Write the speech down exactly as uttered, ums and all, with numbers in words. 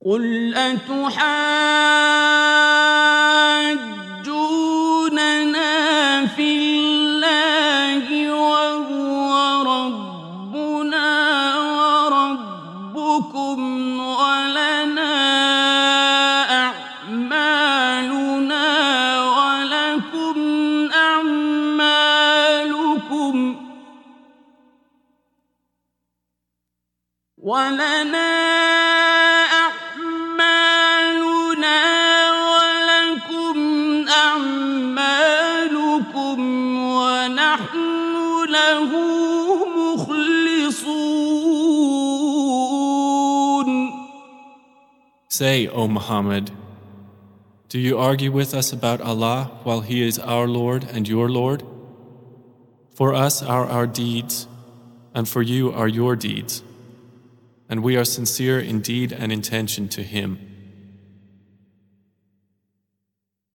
قل أتحاجوننا في الله وهو ربنا وربكم ولنا أعمالنا ولكم أعمالكم ولنا Say, O Muhammad, do you argue with us about Allah while He is our Lord and your Lord? For us are our deeds, and for you are your deeds, and we are sincere in deed and intention to Him.